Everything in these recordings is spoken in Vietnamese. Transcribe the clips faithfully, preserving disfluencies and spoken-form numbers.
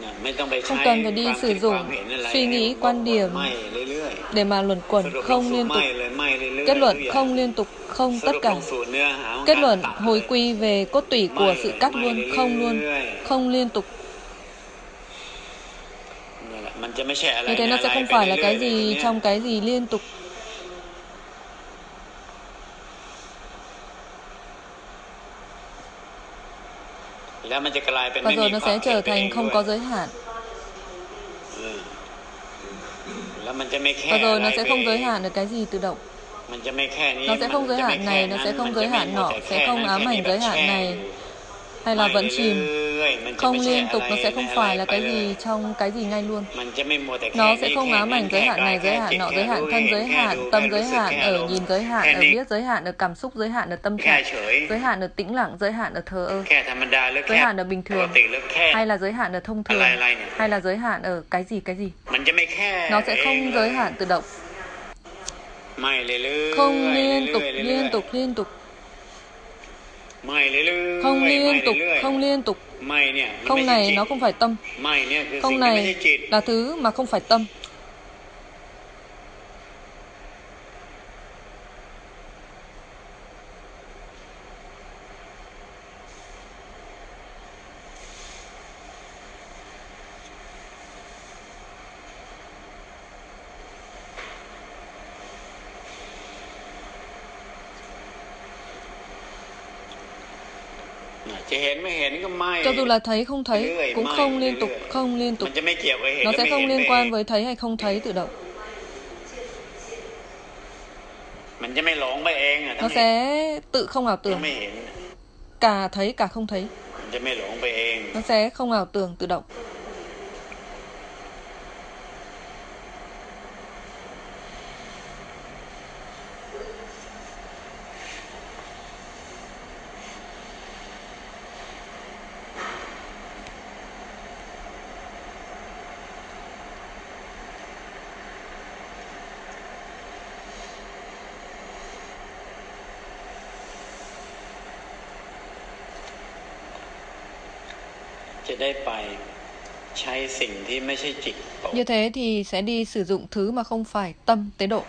Không cần phải đi sử dụng suy nghĩ, quan điểm để mà luẩn quẩn, không liên tục. Kết luận không liên tục, không tất cả. Kết luận hồi quy về cốt tủy của sự cắt luôn, không luôn, không liên tục. Như thế nó sẽ không phải là cái gì trong cái gì liên tục. Và rồi nó sẽ trở thành không có giới hạn. Và rồi nó sẽ không giới hạn được cái gì tự động. Nó sẽ không giới hạn này, nó sẽ không giới hạn nọ, sẽ không ám ảnh giới hạn này, hay là vẫn chìm. Không liên tục, nó sẽ không phải là cái gì trong cái gì ngay luôn. Nó sẽ không ám ảnh giới hạn này, giới hạn nọ, giới hạn thân, giới hạn tâm, giới hạn ở nhìn, giới hạn ở biết, giới hạn ở cảm xúc, giới hạn ở tâm trạng, giới hạn ở tĩnh lặng, giới hạn ở thờ ơ, giới hạn ở bình thường, hay là giới hạn ở thông thường, hay là giới hạn ở cái gì cái gì. Nó sẽ không giới hạn tự động. Không liên tục, liên tục, liên tục. Không liên tục, không liên tục. Không này nó không phải tâm. Không này là thứ mà không phải tâm. Cho dù là thấy không thấy cũng không liên tục, không liên tục. Nó sẽ không liên quan với thấy hay không thấy tự động. Nó sẽ tự không ảo tưởng. Cả thấy cả không thấy. Nó sẽ không ảo tưởng tự động. Như thế thì sẽ đi sử dụng thứ mà không phải tâm tế độ.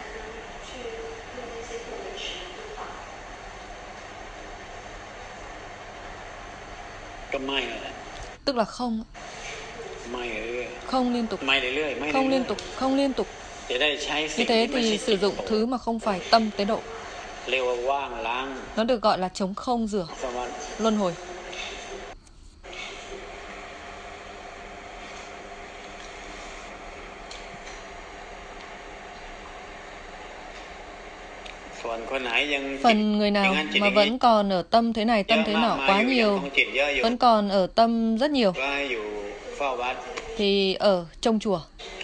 Tức là không. Không liên tục. Không liên tục, không liên tục. Như thế thì sử dụng thứ mà không phải tâm tế độ. Nó được gọi là trống không rửa, luân hồi. Phần người nào mà vẫn còn ở tâm thế này, tâm thế nọ quá nhiều, vẫn còn ở tâm rất nhiều, thì ở trong chùa,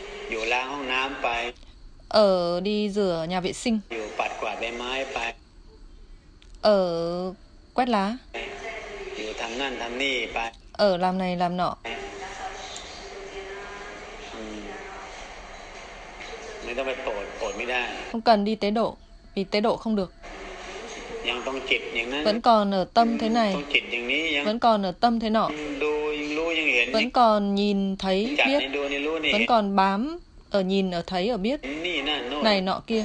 ở đi rửa nhà vệ sinh, ở quét lá, ở làm này làm nọ. Không cần đi tế độ, vì tế độ không được. Vẫn còn ở tâm thế này, vẫn còn ở tâm thế nọ, vẫn còn nhìn thấy biết, vẫn còn bám ở nhìn, ở thấy, ở biết, này nọ kia.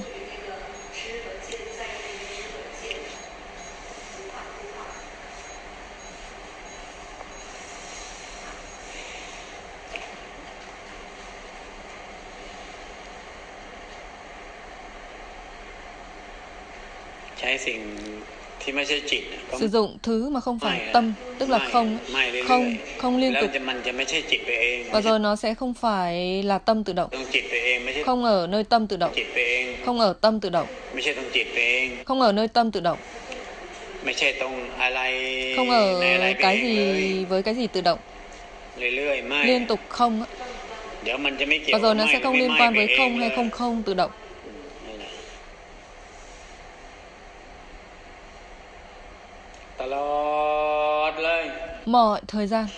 Sử dụng thứ mà không phải tâm, tức là không, không, không liên tục. Và rồi nó sẽ không phải là tâm tự động. Không ở nơi tâm tự động. Không ở tâm tự động. Không ở nơi tâm tự động. Không ở cái gì với cái gì tự động. Liên tục không. Và rồi nó sẽ không liên quan với không hay không không tự động. Mọi thời gian.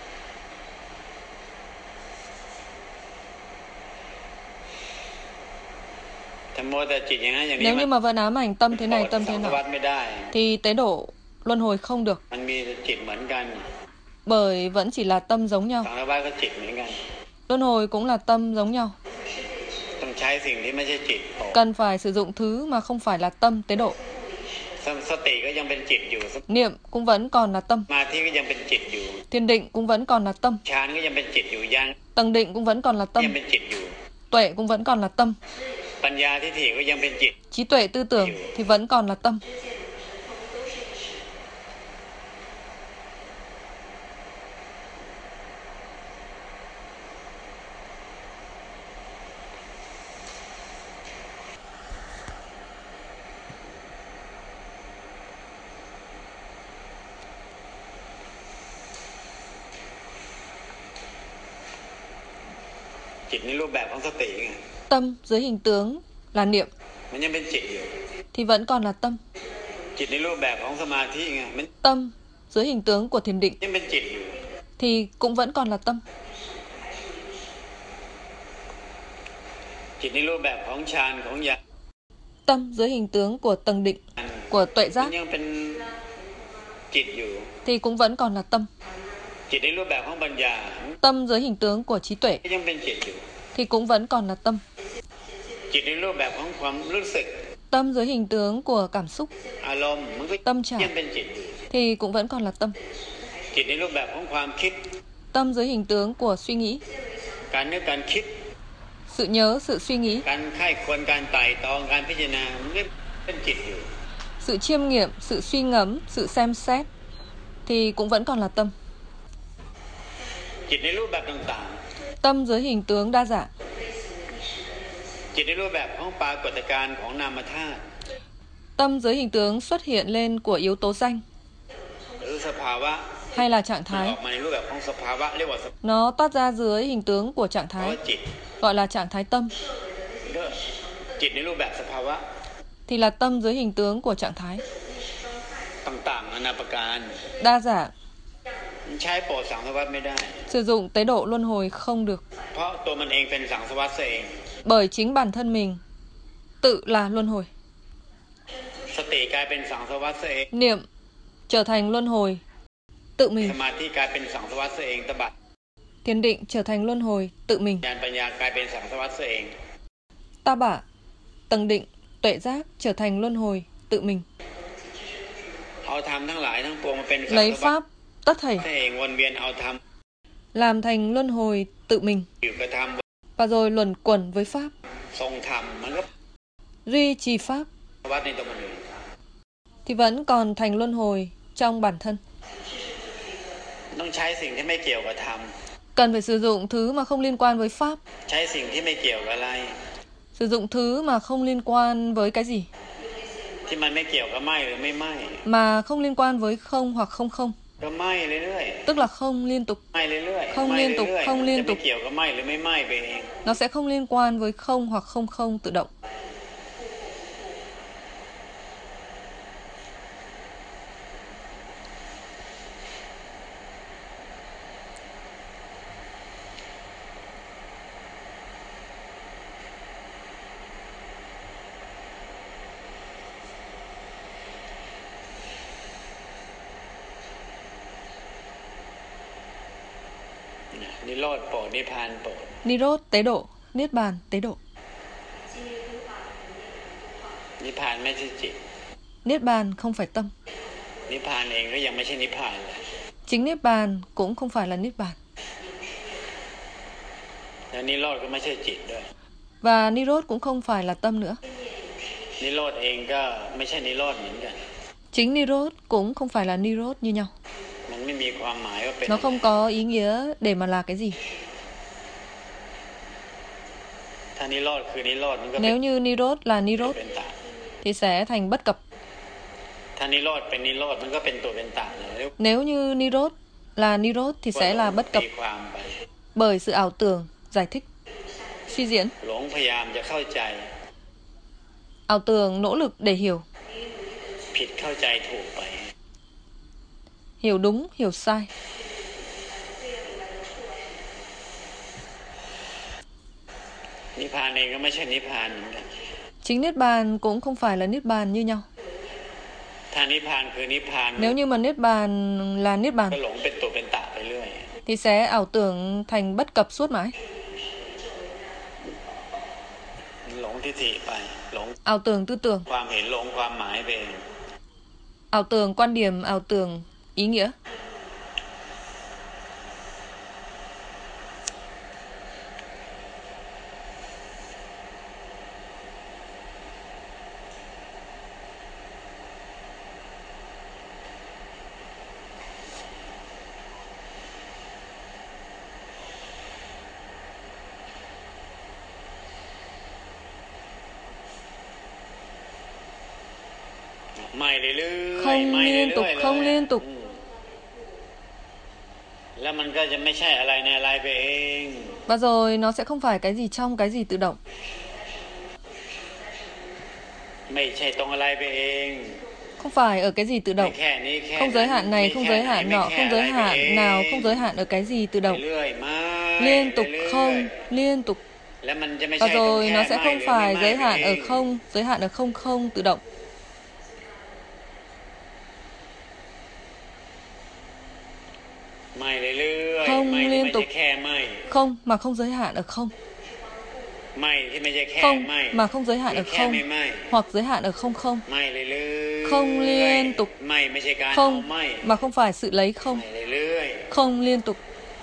Nếu như mà vẫn ám ảnh tâm thế này, tâm thế nọ, thì tế độ luân hồi không được. Bởi vẫn chỉ là tâm giống nhau. Luân hồi cũng là tâm giống nhau. Cần phải sử dụng thứ mà không phải là tâm tế độ. Niệm cũng vẫn còn là tâm. Thiền định cũng vẫn còn là tâm. Tầng định cũng vẫn còn là tâm. Tuệ cũng vẫn còn là tâm. Trí tuệ tư tưởng thì vẫn còn là tâm. Tâm dưới hình tướng là niệm thì vẫn còn là tâm. Tâm dưới hình tướng của thiền định thì cũng vẫn còn là tâm. Tâm dưới hình tướng của tầng định, của tuệ giác thì cũng vẫn còn là tâm. Tâm dưới hình tướng của trí tuệ thì cũng vẫn còn là tâm. Tâm dưới hình tướng của cảm xúc, tâm trạng thì cũng vẫn còn là tâm. Tâm dưới hình tướng của suy nghĩ, sự nhớ, sự suy nghĩ, sự chiêm nghiệm, sự suy ngẫm, sự xem xét thì cũng vẫn còn là tâm. Tâm dưới hình tướng đa dạng, tâm dưới hình tướng xuất hiện lên của yếu tố danh hay là trạng thái. Nó toát ra dưới hình tướng của trạng thái, gọi là trạng thái tâm. Thì là tâm dưới hình tướng của trạng thái. Đa dạng. Sử dụng tế độ luân hồi không được. Bởi chính bản thân mình tự là luân hồi. Niệm trở thành luân hồi tự mình. Thiền định trở thành luân hồi tự mình. Ta bả, tầng định, tuệ giác trở thành luân hồi tự mình. Lấy pháp tất thảy làm thành luân hồi tự mình, và rồi luẩn quẩn với pháp, duy trì pháp thì vẫn còn thành luân hồi trong bản thân. Cần phải sử dụng thứ mà không liên quan với pháp. Sử dụng thứ mà không liên quan với cái gì? Mà không liên quan với không hoặc không không. Tức là không liên tục. Không liên tục, không liên tục. Nó sẽ không liên quan với không hoặc không không tự động. Nirod tế độ, Niết bàn tế độ. Niết bàn không phải tâm. Chính Niết bàn cũng không phải là Niết bàn. Và Nirod cũng không phải là tâm nữa. Chính Nirod cũng không phải là Nirod như nhau. Nó không có ý nghĩa để mà là cái gì. Nếu như Nirod là Nirod thì sẽ thành bất cập. Nếu như Nirod là Nirod thì sẽ là bất cập. Bởi sự ảo tưởng, giải thích, suy diễn. Ảo tưởng nỗ lực để hiểu. Hiểu đúng, hiểu sai. Chính Niết bàn cũng không phải là Niết bàn như nhau. Nếu như mà Niết bàn là Niết bàn thì sẽ ảo tưởng thành bất cập suốt mãi. Ảo tưởng tư tưởng, ảo tưởng quan điểm, ảo tưởng ý nghĩa. Không liên tục, không liên tục. Và rồi nó sẽ không phải cái gì trong cái gì tự động. Không phải ở cái gì tự động. Không giới hạn này, không giới hạn nọ, không giới hạn nào, không giới hạn ở cái gì tự động. Liên tục không, liên tục. Và rồi nó sẽ không phải giới hạn ở không, giới hạn ở không không tự động. Không liên tục. Không mà không giới hạn ở không. Không mà không giới hạn ở không, hoặc giới hạn ở không không. Không liên tục. Không mà không phải sự lấy không. Không liên tục.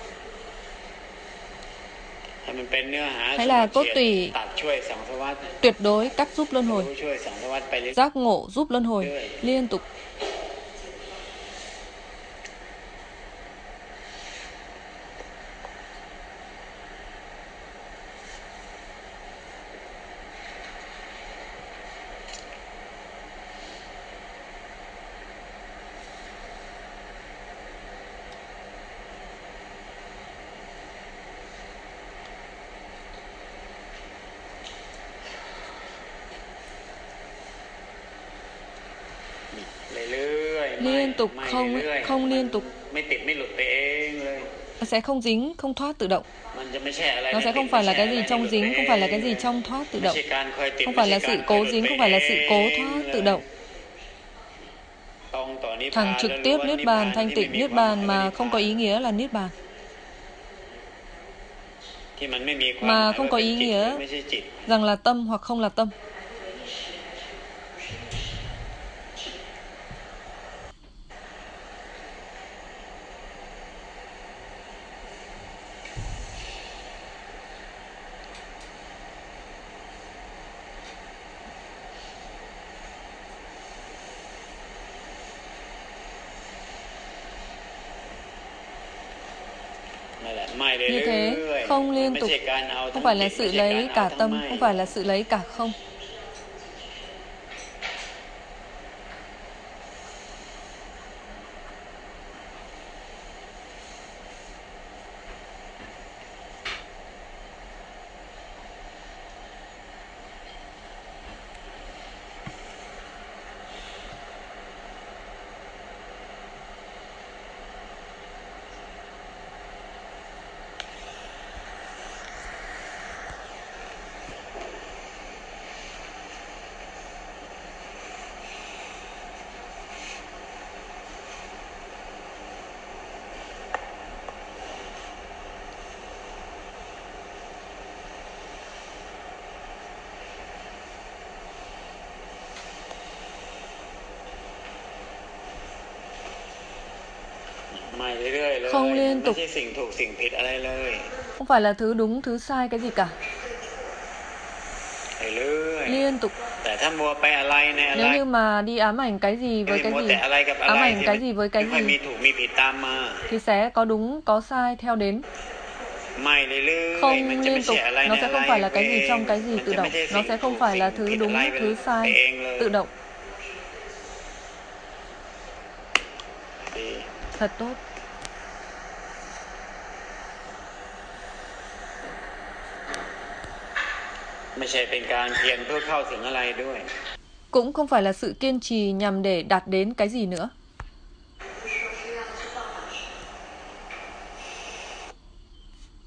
Hay là cốt tủy tuyệt đối cắt giúp luân hồi. Giác ngộ giúp luân hồi liên tục. Liên tục, không không liên tục. Nó sẽ không dính, không thoát tự động. Nó sẽ không phải là cái gì trong dính, không phải là cái gì trong thoát tự động. Không phải là sự cố dính, không phải là sự cố thoát tự động. Thẳng trực tiếp niết bàn, thanh tịnh niết bàn mà không có ý nghĩa là niết bàn. Mà không có ý nghĩa rằng là tâm hoặc không là tâm. Như thế, không liên tục, không phải là sự lấy cả tâm, không phải là sự lấy cả không. Không liên tục. Không phải là thứ đúng, thứ sai cái gì cả. Liên tục. Nếu như mà đi ám ảnh cái gì với cái gì, ám ảnh cái gì với cái gì, thì sẽ có đúng, có sai theo đến. Không liên tục, nó sẽ không phải là cái gì trong cái gì tự động. Nó sẽ không phải là thứ đúng, thứ sai tự động. Thật tốt. Cũng không phải là sự kiên trì nhằm để đạt đến cái gì nữa.